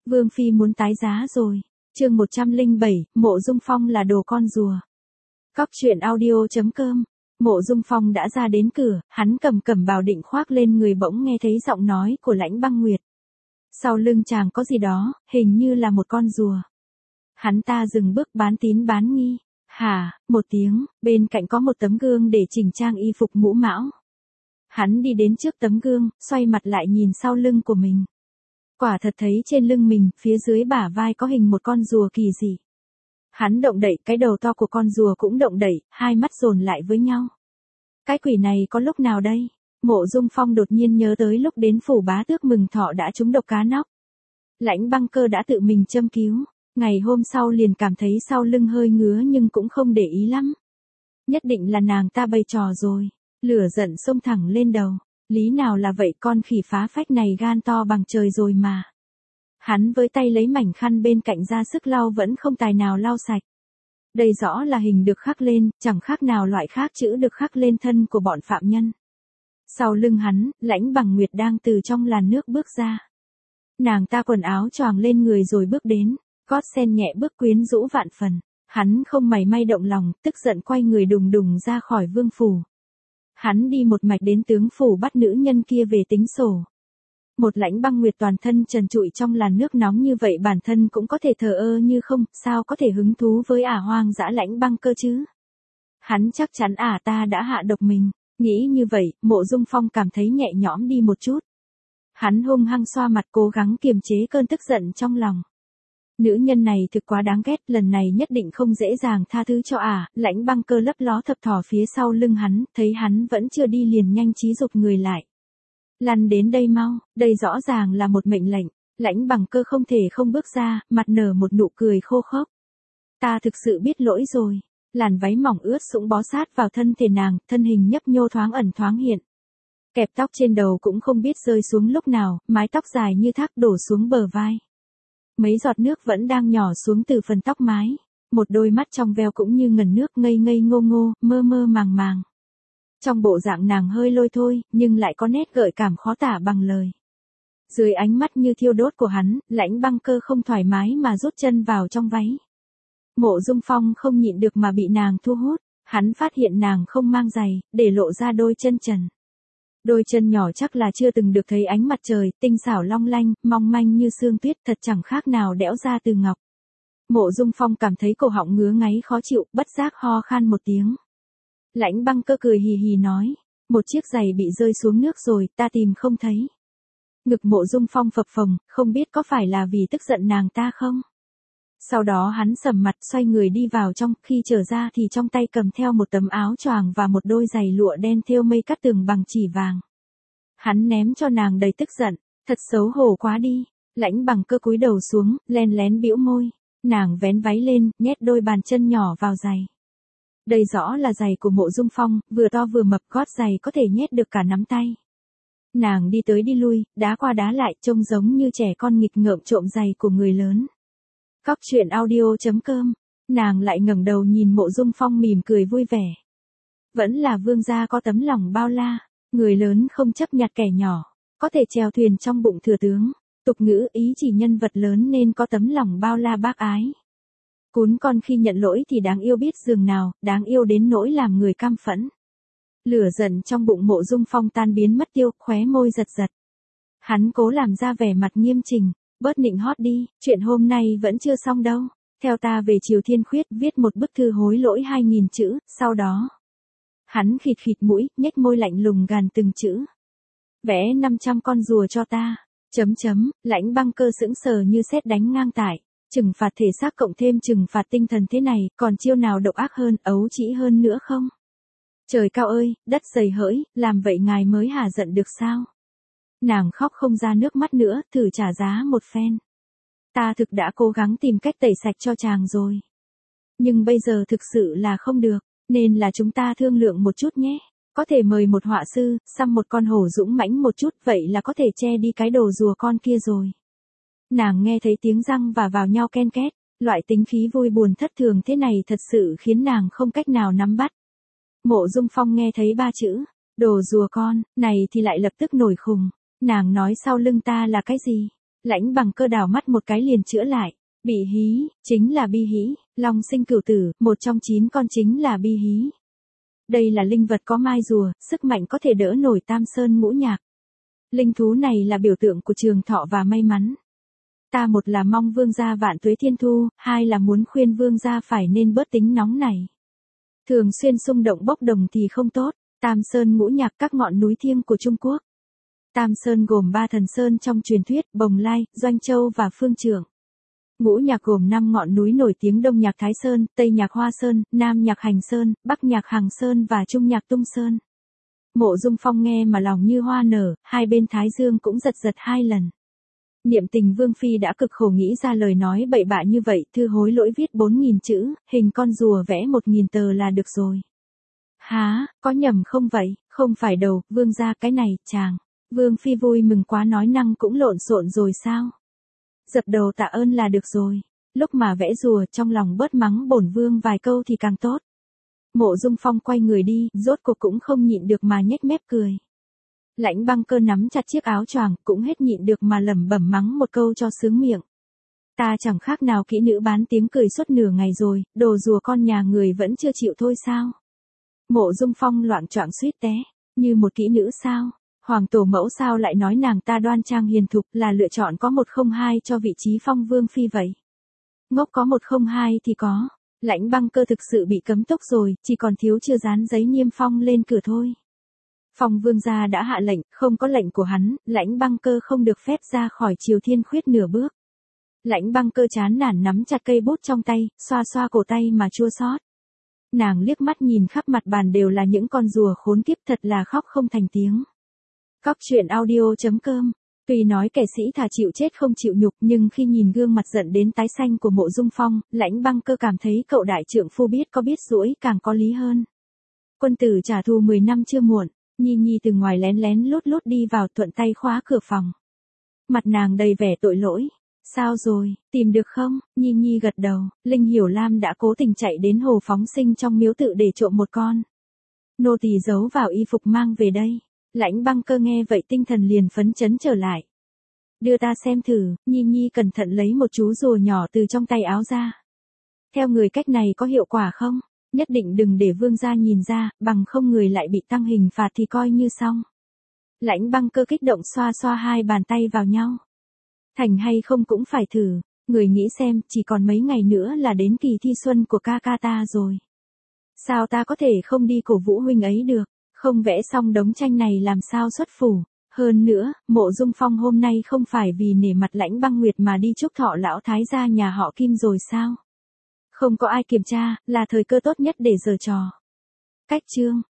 Vương Phi muốn tái giá rồi. Chương 107, Mộ Dung Phong là đồ con rùa. Cóc truyện audio.com. Mộ Dung Phong đã ra đến cửa, hắn cầm cẩm bào định khoác lên người bỗng nghe thấy giọng nói của Lãnh Băng Nguyệt. Sau lưng chàng có gì đó, hình như là một con rùa. Hắn ta dừng bước bán tín bán nghi. Hả, một tiếng, bên cạnh có một tấm gương để chỉnh trang y phục mũ mão. Hắn đi đến trước tấm gương, xoay mặt lại nhìn sau lưng của mình. Quả thật thấy trên lưng mình, phía dưới bả vai có hình một con rùa kỳ dị. Hắn động đậy, cái đầu to của con rùa cũng động đậy, hai mắt dồn lại với nhau. Cái quỷ này có lúc nào đây? Mộ Dung Phong đột nhiên nhớ tới lúc đến phủ bá tước mừng thọ đã trúng độc cá nóc. Lãnh Băng Cơ đã tự mình châm cứu. Ngày hôm sau liền cảm thấy sau lưng hơi ngứa nhưng cũng không để ý lắm. Nhất định là nàng ta bày trò rồi. Lửa giận xông thẳng lên đầu. Lý nào là vậy, con khỉ phá phách này gan to bằng trời rồi mà. Hắn với tay lấy mảnh khăn bên cạnh ra sức lau vẫn không tài nào lau sạch. Đây rõ là hình được khắc lên, chẳng khác nào loại khác chữ được khắc lên thân của bọn phạm nhân. Sau lưng hắn, Lãnh Bằng Nguyệt đang từ trong làn nước bước ra. Nàng ta quần áo choàng lên người rồi bước đến, gót sen nhẹ bước quyến rũ vạn phần. Hắn không mảy may động lòng, tức giận quay người đùng đùng ra khỏi vương phủ. Hắn đi một mạch đến tướng phủ bắt nữ nhân kia về tính sổ. Một Lãnh Băng Nguyệt toàn thân trần trụi trong làn nước nóng như vậy bản thân cũng có thể thờ ơ như không, sao có thể hứng thú với hoang dã Lãnh Băng Cơ chứ? Hắn chắc chắn ta đã hạ độc mình. Nghĩ như vậy, Mộ Dung Phong cảm thấy nhẹ nhõm đi một chút. Hắn hung hăng xoa mặt cố gắng kiềm chế cơn tức giận trong lòng. Nữ nhân này thực quá đáng ghét, lần này nhất định không dễ dàng tha thứ cho Lãnh Băng Cơ lấp ló thập thò phía sau lưng hắn, thấy hắn vẫn chưa đi liền nhanh trí giục người lại. Lăn đến đây mau, đây rõ ràng là một mệnh lệnh. Lãnh Băng Cơ không thể không bước ra, mặt nở một nụ cười khô khốc. Ta thực sự biết lỗi rồi. Làn váy mỏng ướt sũng bó sát vào thân thể nàng, thân hình nhấp nhô thoáng ẩn thoáng hiện. Kẹp tóc trên đầu cũng không biết rơi xuống lúc nào, mái tóc dài như thác đổ xuống bờ vai. Mấy giọt nước vẫn đang nhỏ xuống từ phần tóc mái. Một đôi mắt trong veo cũng như ngần nước ngây ngây ngô ngô, mơ mơ màng màng. Trong bộ dạng nàng hơi lôi thôi, nhưng lại có nét gợi cảm khó tả bằng lời. Dưới ánh mắt như thiêu đốt của hắn, Lãnh Băng Cơ không thoải mái mà rút chân vào trong váy. Mộ Dung Phong không nhịn được mà bị nàng thu hút. Hắn phát hiện nàng không mang giày, để lộ ra đôi chân trần. Đôi chân nhỏ chắc là chưa từng được thấy ánh mặt trời, tinh xảo long lanh, mong manh như sương tuyết, thật chẳng khác nào đẽo ra từ ngọc. Mộ Dung Phong cảm thấy cổ họng ngứa ngáy khó chịu, bất giác ho khan một tiếng. Lãnh Băng Cơ cười hì hì nói, một chiếc giày bị rơi xuống nước rồi, ta tìm không thấy. Ngực Mộ Dung Phong phập phồng, không biết có phải là vì tức giận nàng ta không? Sau đó hắn sầm mặt xoay người đi vào trong, khi trở ra thì trong tay cầm theo một tấm áo choàng và một đôi giày lụa đen thêu mây cắt tường bằng chỉ vàng. Hắn ném cho nàng đầy tức giận, thật xấu hổ quá đi. Lãnh Băng Cơ cúi đầu xuống, len lén bĩu môi. Nàng vén váy lên, nhét đôi bàn chân nhỏ vào giày. Đây rõ là giày của Mộ Dung Phong, vừa to vừa mập, gót giày có thể nhét được cả nắm tay. Nàng đi tới đi lui, đá qua đá lại, trông giống như trẻ con nghịch ngợm trộm giày của người lớn. Cóc truyện audio.com. Nàng lại ngẩng đầu nhìn Mộ Dung Phong mỉm cười vui vẻ. Vẫn là vương gia có tấm lòng bao la, người lớn không chấp nhặt kẻ nhỏ, có thể chèo thuyền trong bụng thừa tướng. Tục ngữ ý chỉ nhân vật lớn nên có tấm lòng bao la bác ái. Cún con khi nhận lỗi thì đáng yêu biết dường nào, đáng yêu đến nỗi làm người căm phẫn. Lửa giận trong bụng Mộ Dung Phong tan biến mất tiêu, khóe môi giật giật. Hắn cố làm ra vẻ mặt nghiêm chỉnh. Bớt nịnh hót đi, chuyện hôm nay vẫn chưa xong đâu. Theo ta về Triều Thiên Khuyết viết một bức thư hối lỗi 2000 chữ, sau đó. Hắn khịt khịt mũi, nhếch môi lạnh lùng gàn từng chữ. Vẽ 500 con rùa cho ta. Lãnh Băng Cơ sững sờ như sét đánh ngang tại. Trừng phạt thể xác cộng thêm trừng phạt tinh thần thế này, còn chiêu nào độc ác hơn, ấu trĩ hơn nữa không? Trời cao ơi, đất dày hỡi, làm vậy ngài mới hả giận được sao? Nàng khóc không ra nước mắt nữa, thử trả giá một phen. Ta thực đã cố gắng tìm cách tẩy sạch cho chàng rồi. Nhưng bây giờ thực sự là không được, nên là chúng ta thương lượng một chút nhé. Có thể mời một họa sư, xăm một con hổ dũng mãnh một chút, vậy là có thể che đi cái đồ rùa con kia rồi. Nàng nghe thấy tiếng răng và vào nhau ken két, loại tính khí vui buồn thất thường thế này thật sự khiến nàng không cách nào nắm bắt. Mộ Dung Phong nghe thấy ba chữ, đồ rùa con, này thì lại lập tức nổi khùng. Nàng nói sau lưng ta là cái gì? Lãnh Bằng Cơ đảo mắt một cái liền chữa lại. Bị hí, chính là bi hí, long sinh cửu tử, một trong 9 con chính là bi hí. Đây là linh vật có mai rùa, sức mạnh có thể đỡ nổi Tam Sơn ngũ nhạc. Linh thú này là biểu tượng của trường thọ và may mắn. Ta một là mong vương gia vạn tuế thiên thu, hai là muốn khuyên vương gia phải nên bớt tính nóng này. Thường xuyên xung động bốc đồng thì không tốt. Tam Sơn ngũ nhạc các ngọn núi thiêng của Trung Quốc. Tam Sơn gồm 3 thần sơn trong truyền thuyết, Bồng Lai, Doanh Châu và Phương Trưởng. Ngũ nhạc gồm 5 ngọn núi nổi tiếng: Đông nhạc Thái Sơn, Tây nhạc Hoa Sơn, Nam nhạc Hành Sơn, Bắc nhạc Hằng Sơn và Trung nhạc Tung Sơn. Mộ Dung Phong nghe mà lòng như hoa nở, hai bên thái dương cũng giật giật 2 lần. Niệm Tình Vương phi đã cực khổ nghĩ ra lời nói bậy bạ như vậy, thư hối lỗi viết 4.000 chữ, hình con rùa vẽ 1.000 tờ là được rồi. Há, có nhầm không vậy? Không phải đâu, vương gia cái này, chàng. Vương phi vui mừng quá nói năng cũng lộn xộn rồi sao? Dập đầu tạ ơn là được rồi. Lúc mà vẽ rùa trong lòng bớt mắng bổn vương vài câu thì càng tốt. Mộ Dung Phong quay người đi, rốt cuộc cũng không nhịn được mà nhếch mép cười. Lãnh Băng Cơ nắm chặt chiếc áo choàng, cũng hết nhịn được mà lẩm bẩm mắng một câu cho sướng miệng. Ta chẳng khác nào kỹ nữ bán tiếng cười suốt nửa ngày rồi, đồ rùa con nhà người vẫn chưa chịu thôi sao? Mộ Dung Phong loạng choạng suýt té, như một kỹ nữ sao? Hoàng tổ mẫu sao lại nói nàng ta đoan trang hiền thục là lựa chọn có 102 cho vị trí phong vương phi vậy? Ngốc có 102 thì có. Lãnh Băng Cơ thực sự bị cấm túc rồi, chỉ còn thiếu chưa dán giấy niêm phong lên cửa thôi. Phong vương gia đã hạ lệnh, không có lệnh của hắn, Lãnh Băng Cơ không được phép ra khỏi Triều Thiên Khuyết nửa bước. Lãnh Băng Cơ chán nản nắm chặt cây bút trong tay, xoa xoa cổ tay mà chua xót. Nàng liếc mắt nhìn khắp mặt bàn đều là những con rùa khốn kiếp, thật là khóc không thành tiếng. Cóc truyện audio.com. Tuy nói kẻ sĩ thà chịu chết không chịu nhục, nhưng khi nhìn gương mặt giận đến tái xanh của Mộ Dung Phong, Lãnh Băng Cơ cảm thấy cậu đại trượng phu biết có biết dỗi càng có lý hơn. Quân tử trả thù 10 năm chưa muộn. Nhi Nhi từ ngoài lén lén lút lút đi vào, thuận tay khóa cửa phòng. Mặt nàng đầy vẻ tội lỗi. Sao rồi, tìm được không? Nhi Nhi gật đầu. Linh Hiểu Lam đã cố tình chạy đến hồ phóng sinh trong miếu tự để trộm một con. Nô tỳ giấu vào y phục mang về đây. Lãnh Băng Cơ nghe vậy tinh thần liền phấn chấn trở lại. Đưa ta xem thử. Nhi Nhi cẩn thận lấy một chú rùa nhỏ từ trong tay áo ra. Theo người cách này có hiệu quả không? Nhất định đừng để vương gia nhìn ra, bằng không người lại bị tăng hình phạt thì coi như xong. Lãnh Băng Cơ kích động xoa xoa hai bàn tay vào nhau. Thành hay không cũng phải thử. Người nghĩ xem, chỉ còn mấy ngày nữa là đến kỳ thi xuân của ca ca ta rồi. Sao ta có thể không đi cổ vũ huynh ấy được? Không vẽ xong đống tranh này làm sao xuất phủ. Hơn nữa, Mộ Dung Phong hôm nay không phải vì nể mặt Lãnh Băng Nguyệt mà đi chúc thọ lão thái gia nhà họ Kim rồi sao? Không có ai kiểm tra, là thời cơ tốt nhất để giở trò. Cách chương